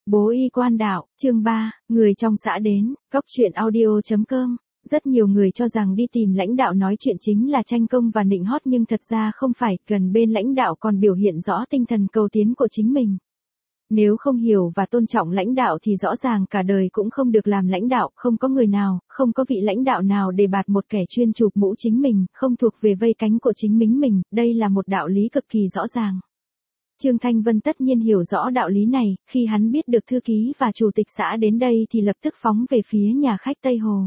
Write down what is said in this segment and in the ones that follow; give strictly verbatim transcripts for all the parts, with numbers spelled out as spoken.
Bố y quan đạo, chương ba, người trong xã đến, góc chuyện audio chấm com. Rất nhiều người cho rằng đi tìm lãnh đạo nói chuyện chính là tranh công và nịnh hót nhưng thật ra không phải, gần bên lãnh đạo còn biểu hiện rõ tinh thần cầu tiến của chính mình. Nếu không hiểu và tôn trọng lãnh đạo thì rõ ràng cả đời cũng không được làm lãnh đạo, không có người nào, không có vị lãnh đạo nào để bạt một kẻ chuyên chụp mũ chính mình, không thuộc về vây cánh của chính mình mình, đây là một đạo lý cực kỳ rõ ràng. Trương Thanh Vân tất nhiên hiểu rõ đạo lý này, khi hắn biết được thư ký và chủ tịch xã đến đây thì lập tức phóng về phía nhà khách Tây Hồ.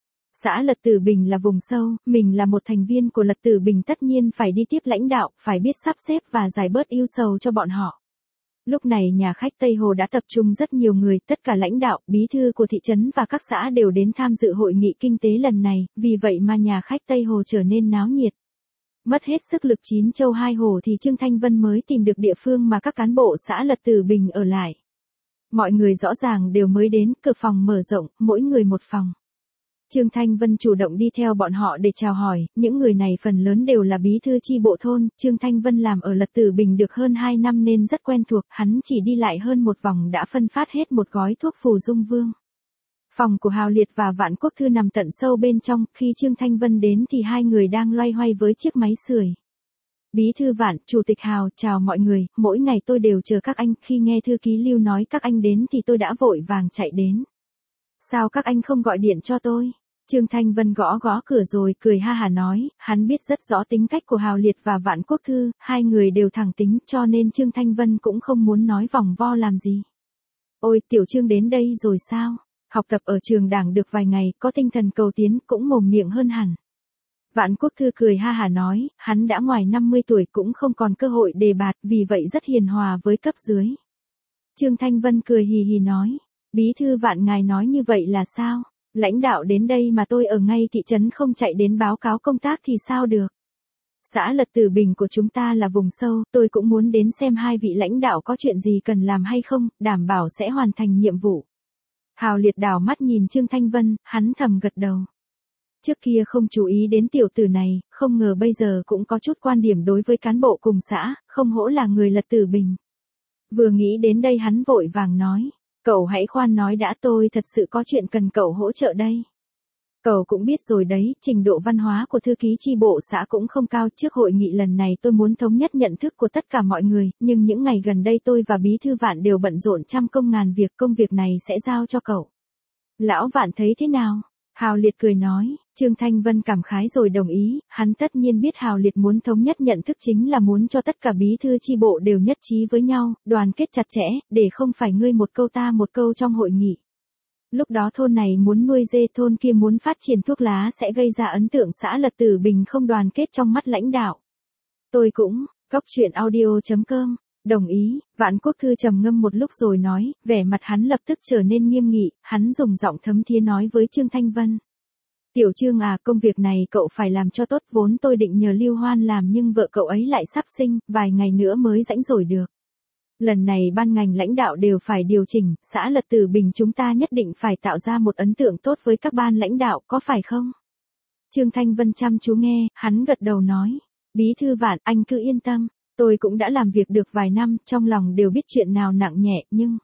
Xã Lật Tử Bình là vùng sâu, mình là một thành viên của Lật Tử Bình tất nhiên phải đi tiếp lãnh đạo, phải biết sắp xếp và giải bớt ưu sầu cho bọn họ. Lúc này nhà khách Tây Hồ đã tập trung rất nhiều người, tất cả lãnh đạo, bí thư của thị trấn và các xã đều đến tham dự hội nghị kinh tế lần này, vì vậy mà nhà khách Tây Hồ trở nên náo nhiệt. Mất hết sức lực chín châu hai hồ thì Trương Thanh Vân mới tìm được địa phương mà các cán bộ xã Lật Tử Bình ở lại. Mọi người rõ ràng đều mới đến, cửa phòng mở rộng, mỗi người một phòng. Trương Thanh Vân chủ động đi theo bọn họ để chào hỏi, những người này phần lớn đều là bí thư chi bộ thôn, Trương Thanh Vân làm ở Lật Tử Bình được hơn hai năm nên rất quen thuộc, hắn chỉ đi lại hơn một vòng đã phân phát hết một gói thuốc phù dung vương. Phòng của Hào Liệt và Vạn Quốc Thư nằm tận sâu bên trong, khi Trương Thanh Vân đến thì hai người đang loay hoay với chiếc máy sưởi. Bí thư Vạn, chủ tịch Hào, chào mọi người, mỗi ngày tôi đều chờ các anh, khi nghe thư ký Lưu nói các anh đến thì tôi đã vội vàng chạy đến. Sao các anh không gọi điện cho tôi? Trương Thanh Vân gõ gõ cửa rồi cười ha hả nói, hắn biết rất rõ tính cách của Hào Liệt và Vạn Quốc Thư, hai người đều thẳng tính cho nên Trương Thanh Vân cũng không muốn nói vòng vo làm gì. Ôi, Tiểu Trương đến đây rồi sao? Học tập ở trường đảng được vài ngày, có tinh thần cầu tiến, cũng mồm miệng hơn hẳn. Vạn Quốc Thư cười ha hả nói, hắn đã ngoài năm mươi tuổi cũng không còn cơ hội đề bạt, vì vậy rất hiền hòa với cấp dưới. Trương Thanh Vân cười hì hì nói, bí thư Vạn ngài nói như vậy là sao? Lãnh đạo đến đây mà tôi ở ngay thị trấn không chạy đến báo cáo công tác thì sao được? Xã Lật Tử Bình của chúng ta là vùng sâu, tôi cũng muốn đến xem hai vị lãnh đạo có chuyện gì cần làm hay không, đảm bảo sẽ hoàn thành nhiệm vụ. Hào Liệt đảo mắt nhìn Trương Thanh Vân, hắn thầm gật đầu. Trước kia không chú ý đến tiểu tử này, không ngờ bây giờ cũng có chút quan điểm đối với cán bộ cùng xã, không hổ là người Lật Tử Bình. Vừa nghĩ đến đây hắn vội vàng nói, cậu hãy khoan nói đã, tôi thật sự có chuyện cần cậu hỗ trợ đây. Cậu cũng biết rồi đấy, trình độ văn hóa của thư ký chi bộ xã cũng không cao, trước hội nghị lần này tôi muốn thống nhất nhận thức của tất cả mọi người, nhưng những ngày gần đây tôi và bí thư Vạn đều bận rộn trăm công ngàn việc, công việc này sẽ giao cho cậu. Lão Vạn thấy thế nào? Hào Liệt cười nói, Trương Thanh Vân cảm khái rồi đồng ý, hắn tất nhiên biết Hào Liệt muốn thống nhất nhận thức chính là muốn cho tất cả bí thư chi bộ đều nhất trí với nhau, đoàn kết chặt chẽ, để không phải ngươi một câu ta một câu trong hội nghị. Lúc đó thôn này muốn nuôi dê, thôn kia muốn phát triển thuốc lá sẽ gây ra ấn tượng xã Lật Tử Bình không đoàn kết trong mắt lãnh đạo. Tôi cũng, góc chuyện audio chấm com, đồng ý. Vạn Quốc Thư trầm ngâm một lúc rồi nói, vẻ mặt hắn lập tức trở nên nghiêm nghị, hắn dùng giọng thấm thía nói với Trương Thanh Vân. Tiểu Trương à, công việc này cậu phải làm cho tốt, vốn tôi định nhờ Lưu Hoan làm nhưng vợ cậu ấy lại sắp sinh, vài ngày nữa mới rảnh rỗi được. Lần này ban ngành lãnh đạo đều phải điều chỉnh, xã Lật Tử Bình chúng ta nhất định phải tạo ra một ấn tượng tốt với các ban lãnh đạo, có phải không? Trương Thanh Vân chăm chú nghe, hắn gật đầu nói, bí thư Vạn, anh cứ yên tâm, tôi cũng đã làm việc được vài năm, trong lòng đều biết chuyện nào nặng nhẹ, nhưng...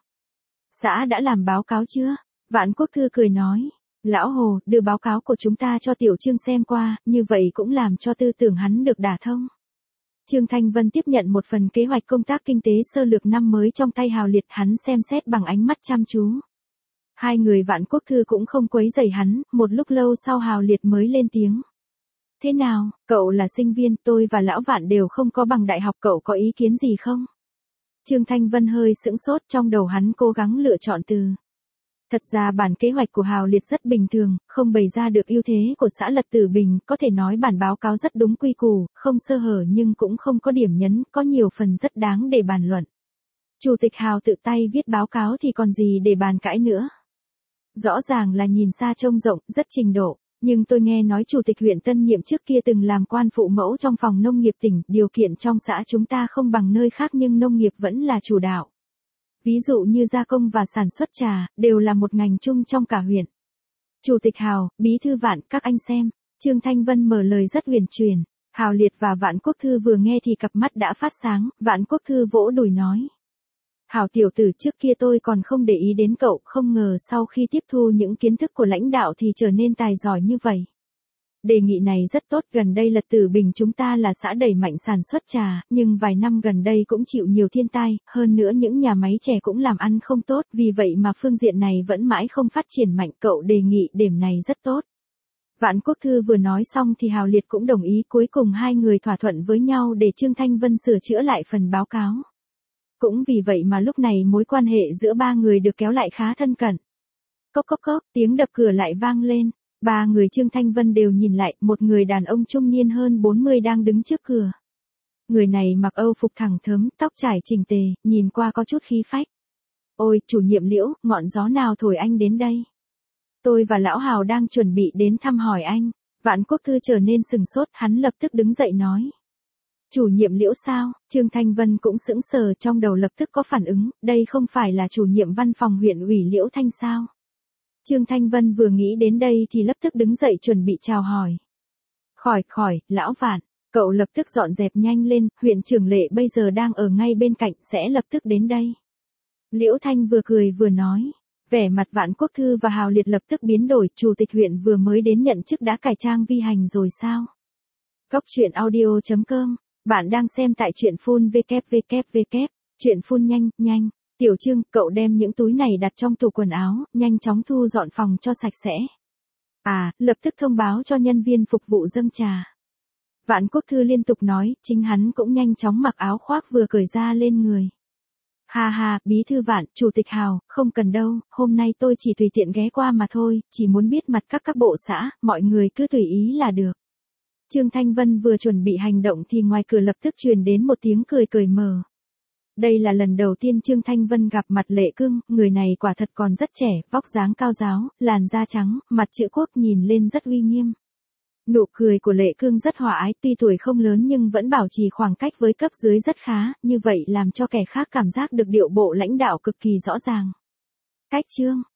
Xã đã làm báo cáo chưa? Vạn Quốc Thư cười nói, lão Hồ, đưa báo cáo của chúng ta cho Tiểu Trương xem qua, như vậy cũng làm cho tư tưởng hắn được đả thông. Trương Thanh Vân tiếp nhận một phần kế hoạch công tác kinh tế sơ lược năm mới trong tay Hào Liệt, hắn xem xét bằng ánh mắt chăm chú. Hai người Vạn Quốc Thư cũng không quấy rầy hắn, một lúc lâu sau Hào Liệt mới lên tiếng. Thế nào, cậu là sinh viên, tôi và lão Vạn đều không có bằng đại học, cậu có ý kiến gì không? Trương Thanh Vân hơi sững sốt, trong đầu hắn cố gắng lựa chọn từ. Thật ra bản kế hoạch của Hào Liệt rất bình thường, không bày ra được ưu thế của xã Lật Tử Bình, có thể nói bản báo cáo rất đúng quy củ, không sơ hở nhưng cũng không có điểm nhấn, có nhiều phần rất đáng để bàn luận. Chủ tịch Hào tự tay viết báo cáo thì còn gì để bàn cãi nữa. Rõ ràng là nhìn xa trông rộng, rất trình độ, nhưng tôi nghe nói chủ tịch huyện Tân Nhiệm trước kia từng làm quan phụ mẫu trong phòng nông nghiệp tỉnh, điều kiện trong xã chúng ta không bằng nơi khác nhưng nông nghiệp vẫn là chủ đạo. Ví dụ như gia công và sản xuất trà, đều là một ngành chung trong cả huyện. Chủ tịch Hào, bí thư Vạn, các anh xem. Trương Thanh Vân mở lời rất huyền truyền. Hào Liệt và Vạn Quốc Thư vừa nghe thì cặp mắt đã phát sáng, Vạn Quốc Thư vỗ đùi nói. Hảo tiểu tử, trước kia tôi còn không để ý đến cậu, không ngờ sau khi tiếp thu những kiến thức của lãnh đạo thì trở nên tài giỏi như vậy. Đề nghị này rất tốt, gần đây Lật Tử Bình chúng ta là xã đẩy mạnh sản xuất trà, nhưng vài năm gần đây cũng chịu nhiều thiên tai, hơn nữa những nhà máy chè cũng làm ăn không tốt, vì vậy mà phương diện này vẫn mãi không phát triển mạnh, cậu đề nghị điểm này rất tốt. Vạn Quốc Thư vừa nói xong thì Hào Liệt cũng đồng ý, cuối cùng hai người thỏa thuận với nhau để Trương Thanh Vân sửa chữa lại phần báo cáo. Cũng vì vậy mà lúc này mối quan hệ giữa ba người được kéo lại khá thân cận. Cốc cốc cốc, tiếng đập cửa lại vang lên. Ba người Trương Thanh Vân đều nhìn lại, một người đàn ông trung niên hơn bốn mươi đang đứng trước cửa. Người này mặc âu phục thẳng thớm, tóc trải chỉnh tề, nhìn qua có chút khí phách. Ôi, chủ nhiệm Liễu, ngọn gió nào thổi anh đến đây? Tôi và Lão Hào đang chuẩn bị đến thăm hỏi anh. Vạn Quốc Thư trở nên sừng sốt, hắn lập tức đứng dậy nói. Chủ nhiệm Liễu sao? Trương Thanh Vân cũng sững sờ, trong đầu lập tức có phản ứng, đây không phải là chủ nhiệm văn phòng huyện ủy Liễu Thanh sao? Trương Thanh Vân vừa nghĩ đến đây thì lập tức đứng dậy chuẩn bị chào hỏi. Khỏi khỏi, Lão Vạn, cậu lập tức dọn dẹp nhanh lên, huyện trưởng Lệ bây giờ đang ở ngay bên cạnh, sẽ lập tức đến đây. Liễu Thanh vừa cười vừa nói. Vẻ mặt Vạn Quốc Thư và Hào Liệt lập tức biến đổi, chủ tịch huyện vừa mới đến nhận chức đã cải trang vi hành rồi sao? Cốc truyện audio chấm com, bạn đang xem tại truyện phun vê kép vê kép vê kép, truyện phun nhanh, nhanh. Tiểu Trương, cậu đem những túi này đặt trong tủ quần áo, nhanh chóng thu dọn phòng cho sạch sẽ. À, lập tức thông báo cho nhân viên phục vụ dâng trà. Vạn Quốc Thư liên tục nói, chính hắn cũng nhanh chóng mặc áo khoác vừa cởi ra lên người. Ha ha, bí thư Vạn, chủ tịch Hào, không cần đâu, hôm nay tôi chỉ tùy tiện ghé qua mà thôi, chỉ muốn biết mặt các các bộ xã, mọi người cứ tùy ý là được. Trương Thanh Vân vừa chuẩn bị hành động thì ngoài cửa lập tức truyền đến một tiếng cười cởi mở. Đây là lần đầu tiên Trương Thanh Vân gặp mặt Lệ Cương, người này quả thật còn rất trẻ, vóc dáng cao ráo, làn da trắng, mặt chữ quốc nhìn lên rất uy nghiêm. Nụ cười của Lệ Cương rất hòa ái, tuy tuổi không lớn nhưng vẫn bảo trì khoảng cách với cấp dưới rất khá, như vậy làm cho kẻ khác cảm giác được điệu bộ lãnh đạo cực kỳ rõ ràng. Cách Trương